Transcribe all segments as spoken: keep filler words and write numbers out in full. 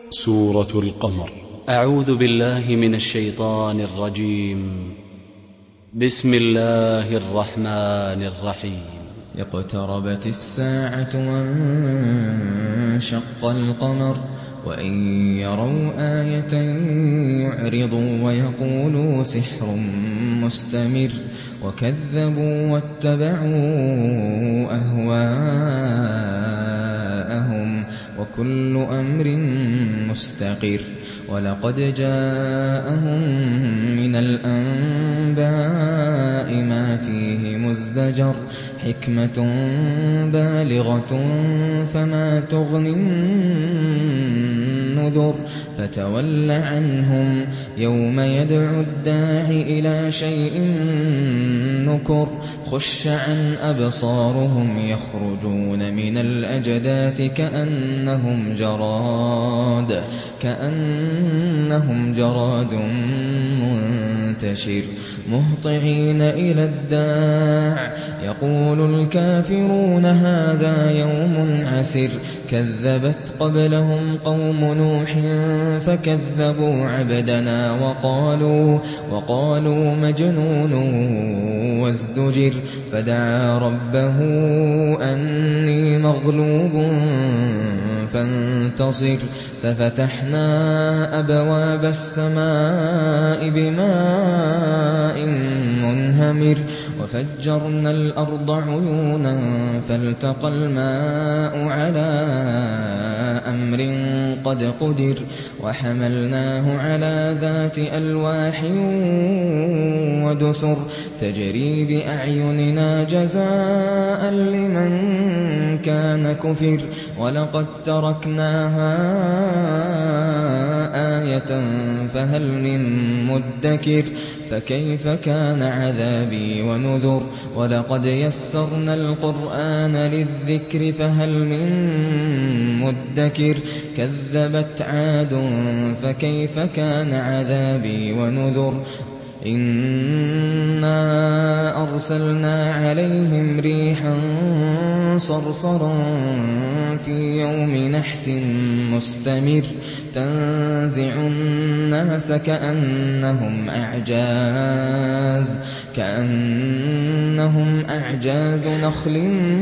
سورة القمر. أعوذ بالله من الشيطان الرجيم. بسم الله الرحمن الرحيم. اقتربت الساعة وانشق القمر وإن يروا آية يعرضوا ويقولوا سحر مستمر وكذبوا واتبعوا أهواءهم وكل أمر مستقر ولقد جاءهم من الأنباء ما فيه مزدجر حكمة بالغة فما تغني النذر فتول عنهم يوم يدعو الداع إلى شيء نكر خش عن أبصارهم يخرجون من الأجداث كأنهم جراد كأنهم جراد منتشر مهطعين إلى الداع يقول الكافرون هذا يوم عسر كذبت قبلهم قوم نوح فكذبوا عبدنا وقالوا وقالوا مجنون وازدجر فدعا ربه أني مغلوب فانتصر ففتحنا أبواب السماء بماء منهمر وفجرنا الأرض عيونا فالتقى الماء على أمر قد قدر وحملناه على ذات ألواح ودسر تجري بأعيننا جزاء لمن كان كفر ولقد تركناها آية فهل من مدكر فكيف كان عذابي ونذر ولقد يسرنا القرآن للذكر فهل من مدكر كذبت عاد فكيف كان عذابي ونذر إنا أرسلنا عليهم ريحا صرصرا في يوم نحس مستمر تنزع الناس كأنهم أعجاز كأنهم أعجاز نخل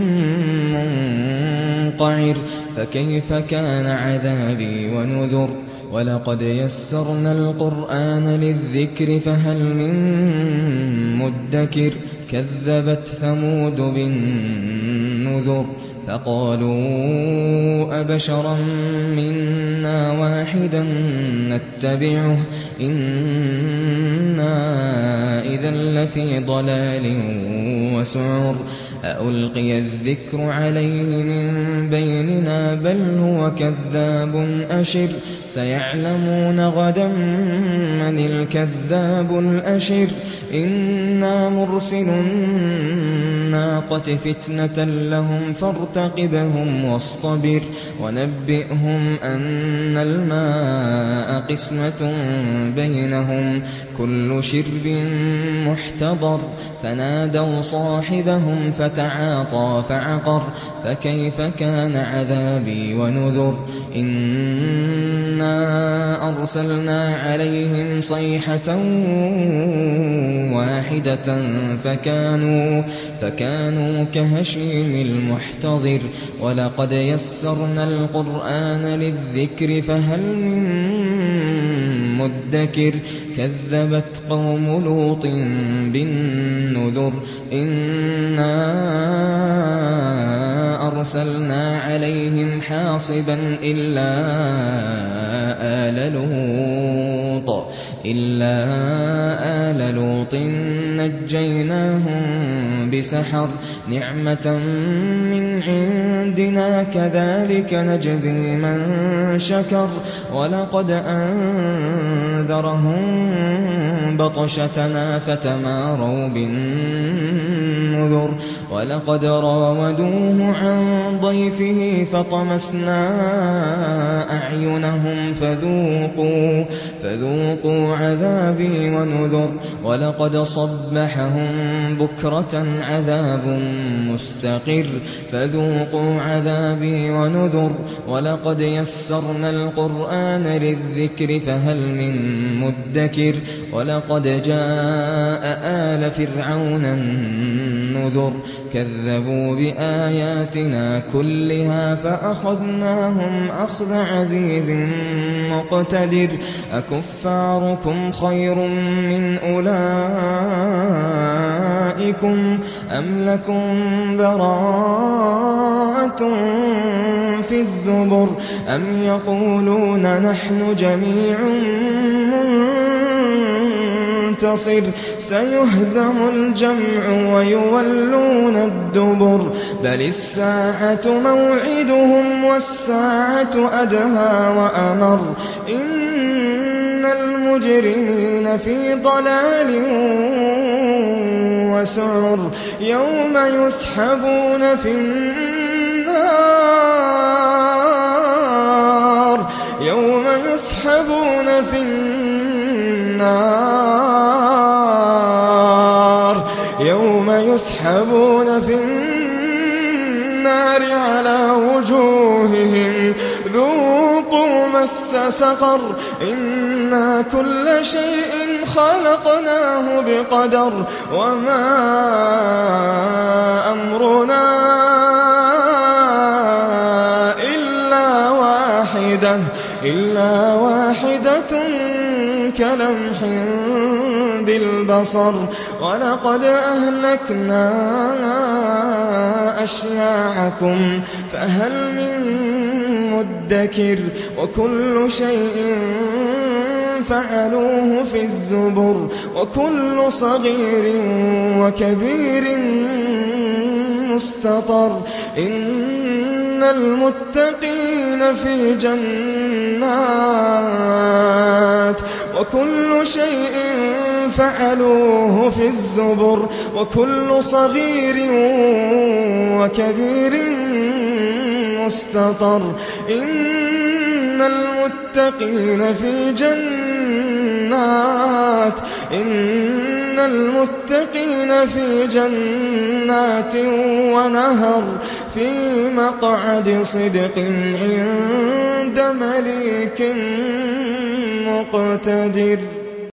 منقعر فكيف كان عذابي ونذر ولقد يسرنا القرآن للذكر فهل من مدكر كذبت ثمود بالنذر فقالوا أبشرا منا واحدا نتبعه إنا إذا لفي ضلال وسعر ألقي الذكر عليه من بيننا بل هو كذاب أشر سيعلمون غدا من الكذاب الأشر إنا مرسل الناقة فتنة لهم فارتقبهم واصطبر ونبئهم أن الماء قسمة بينهم كل شرب محتضر فنادوا صاحبهم فتعاطى فعقر فكيف كان عذابي ونذر إنا أرسلنا عليهم صيحة واحدة فكانوا فكانوا كهشيم المحتضر ولقد يسرنا القرآن للذكر فهل من مدكر كذبت قوم لوط بالنذر إنا أرسلنا عليهم حاصبا إلا آل لوط إلا آل لوط نجيناهم بسحر نعمة من عندنا كذلك نجزي من شكر ولقد أنذرهم بطشتنا فتماروا بالنذر ولقد راودوه عن ضيفه فطمسنا أعينهم فذوقوا فذوقوا, فذوقوا عذابي ونذر ولقد صبحهم بكرة عذاب مستقر فذوقوا عذابي ونذر ولقد يسرنا القرآن للذكر فهل من مدكر ولقد جاء آل فرعون النذر كذبوا بآياتنا كلها فأخذناهم أخذ عزيز مقتدر أكفاركم خير من أولئكم أم لكم براءة في الزبر أم يقولون نحن جميع منتصر سيهزم الجمع ويولون الدبر بل الساعة موعدهم والساعة أدهى وأمر إن المجرمين في ضلال وسعر يوم يسحبون في النار يوم يسحبون في النار يوم يسحبون في النار على وجوههم ذوقوا مس سقر إنا كل شيء خلقناه بقدر وما أمرنا إلا واحدة إلا واحدة كلمح بالبصر ولقد أهلكنا أشياعكم فهل من مدكر وكل شيء فعلوه في الزبر وكل صغير وكبير مستطر إن المتقين في جنات وكل شيء فعلوه في الزبر وكل صغير وكبير مستطر إن المتقين في جنات إن المتقين في جنات ونهر في مقعد صدق عند مليك مقتدر.